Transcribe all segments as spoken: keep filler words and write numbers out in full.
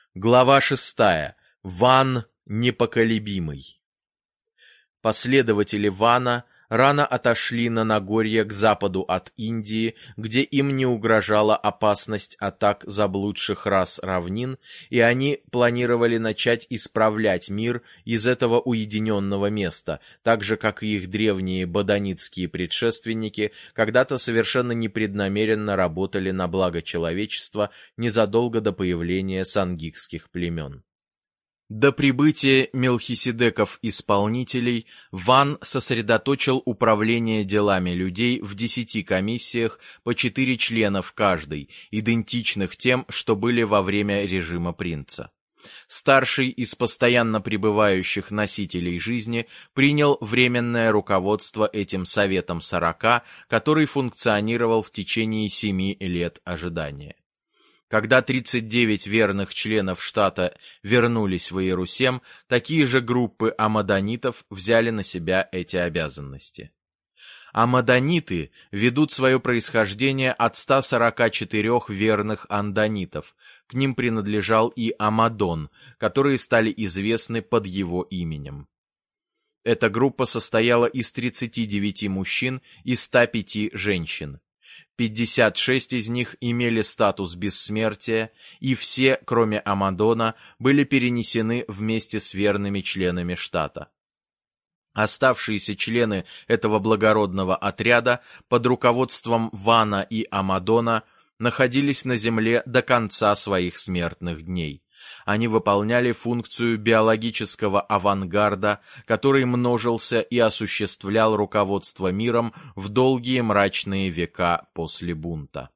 Глава шестая. Ван непоколебимый. Последователи Вана рано отошли на Нагорье к западу от Индии, где им не угрожала опасность атак заблудших рас равнин, и они планировали начать исправлять мир из этого уединенного места, так же, как и их древние бодонитские предшественники когда-то совершенно непреднамеренно работали на благо человечества незадолго до появления сангикских племен. До прибытия Мелхиседеков-исполнителей Ван сосредоточил управление делами людей в десяти комиссиях по четыре члена в каждой, идентичных тем, что были во время режима принца. Старший из постоянно пребывающих носителей жизни принял временное руководство этим Советом Сорока, который функционировал в течение семи лет ожидания. Когда тридцать девять верных членов штата вернулись в Иерусалим, такие же группы амадонитов взяли на себя эти обязанности. Амадониты ведут свое происхождение от ста сорока четырёх верных андонитов, к ним принадлежал и Амадон, которые стали известны под его именем. Эта группа состояла из тридцати девяти мужчин и ста пяти женщин. пятьдесят шесть из них имели статус бессмертия, и все, кроме Амадона, были перенесены вместе с верными членами штата. Оставшиеся члены этого благородного отряда под руководством Вана и Амадона находились на земле до конца своих смертных дней. Они выполняли функцию биологического авангарда, который множился и осуществлял руководство миром в долгие мрачные века после бунта.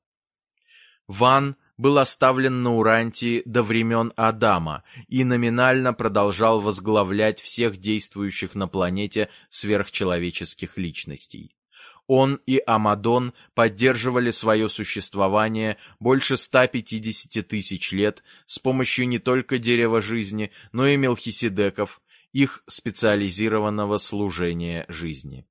Ван был оставлен на Урантии до времен Адама и номинально продолжал возглавлять всех действующих на планете сверхчеловеческих личностей. Он и Амадон поддерживали свое существование больше ста пятидесяти тысяч лет с помощью не только дерева жизни, но и Мелхиседеков, их специализированного служения жизни.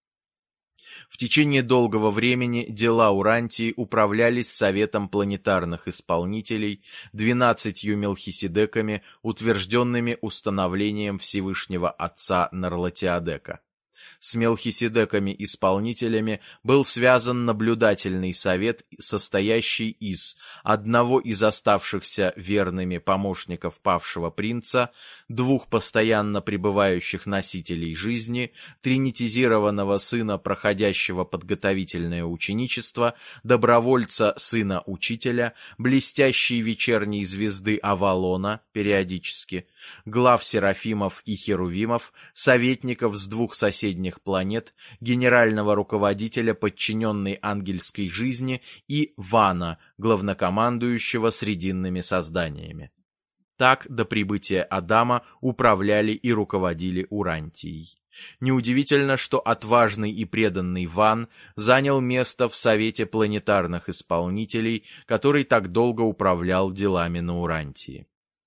В течение долгого времени дела Урантии управлялись Советом планетарных исполнителей, двенадцатью Мелхиседеками, утвержденными установлением Всевышнего Отца Нарлатиадека. С Мелхиседеками-исполнителями был связан наблюдательный совет, состоящий из одного из оставшихся верными помощников павшего принца, двух постоянно пребывающих носителей жизни, тринитизированного сына, проходящего подготовительное ученичество, добровольца сына учителя, блестящей вечерней звезды Авалона периодически, глав серафимов и херувимов, советников с двух соседних планет, генерального руководителя подчиненной ангельской жизни и Вана, главнокомандующего срединными созданиями. Так до прибытия Адама управляли и руководили Урантией. Неудивительно, что отважный и преданный Ван занял место в Совете планетарных исполнителей, который так долго управлял делами на Урантии.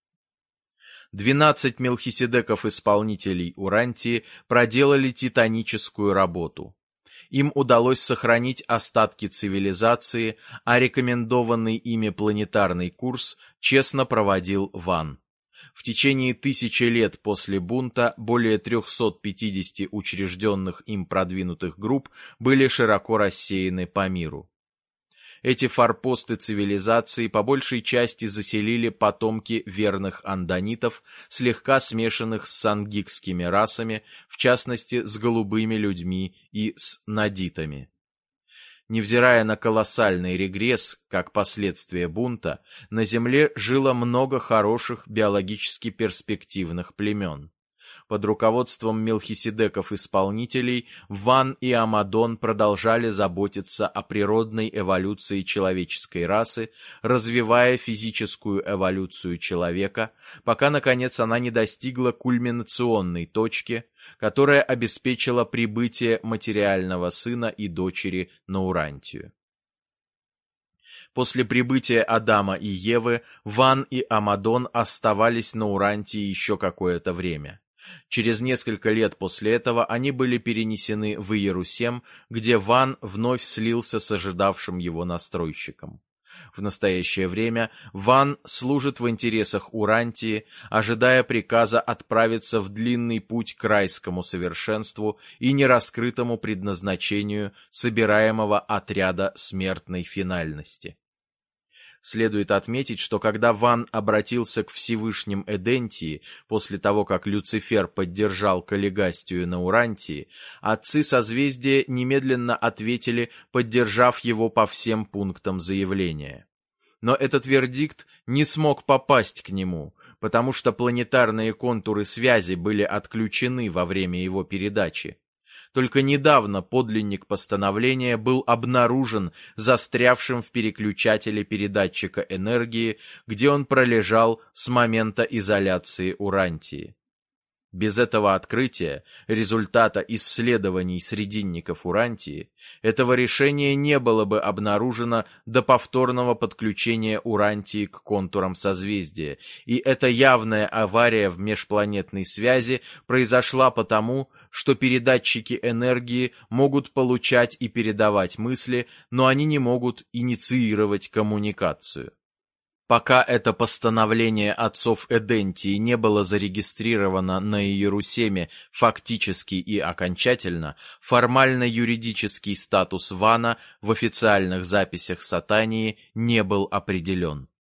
Двенадцать Мелхиседеков-исполнителей Урантии проделали титаническую работу. Им удалось сохранить остатки цивилизации, а рекомендованный ими планетарный курс честно проводил Ван. В течение тысячи лет после бунта более трёхсот пятидесяти учрежденных им продвинутых групп были широко рассеяны по миру. Эти форпосты цивилизации по большей части заселили потомки верных андонитов, слегка смешанных с сангикскими расами, в частности с голубыми людьми и с надитами. Невзирая на колоссальный регресс, как последствие бунта, на Земле жило много хороших биологически перспективных племен. Под руководством Мелхиседеков-исполнителей Ван и Амадон продолжали заботиться о природной эволюции человеческой расы, развивая физическую эволюцию человека, пока, наконец, она не достигла кульминационной точки, которая обеспечила прибытие материального сына и дочери на Урантию. После прибытия Адама и Евы Ван и Амадон оставались на Урантии еще какое-то время. Через несколько лет после этого они были перенесены в Иерусалим, где Ван вновь слился с ожидавшим его настройщиком. В настоящее время Ван служит в интересах Урантии, ожидая приказа отправиться в длинный путь к райскому совершенству и нераскрытому предназначению собираемого отряда смертной финальности. Следует отметить, что когда Ван обратился к Всевышним Эдентии после того, как Люцифер поддержал коллегастию на Урантии, отцы созвездия немедленно ответили, поддержав его по всем пунктам заявления. Но этот вердикт не смог попасть к нему, потому что планетарные контуры связи были отключены во время его передачи. Только недавно подлинник постановления был обнаружен застрявшим в переключателе передатчика энергии, где он пролежал с момента изоляции Урантии. Без этого открытия, результата исследований срединников Урантии, этого решения не было бы обнаружено до повторного подключения Урантии к контурам созвездия, и эта явная авария в межпланетной связи произошла потому, что передатчики энергии могут получать и передавать мысли, но они не могут инициировать коммуникацию. Пока это постановление отцов Эдентии не было зарегистрировано на Иерусалиме фактически и окончательно, формально-юридический статус Вана в официальных записях Сатании не был определен.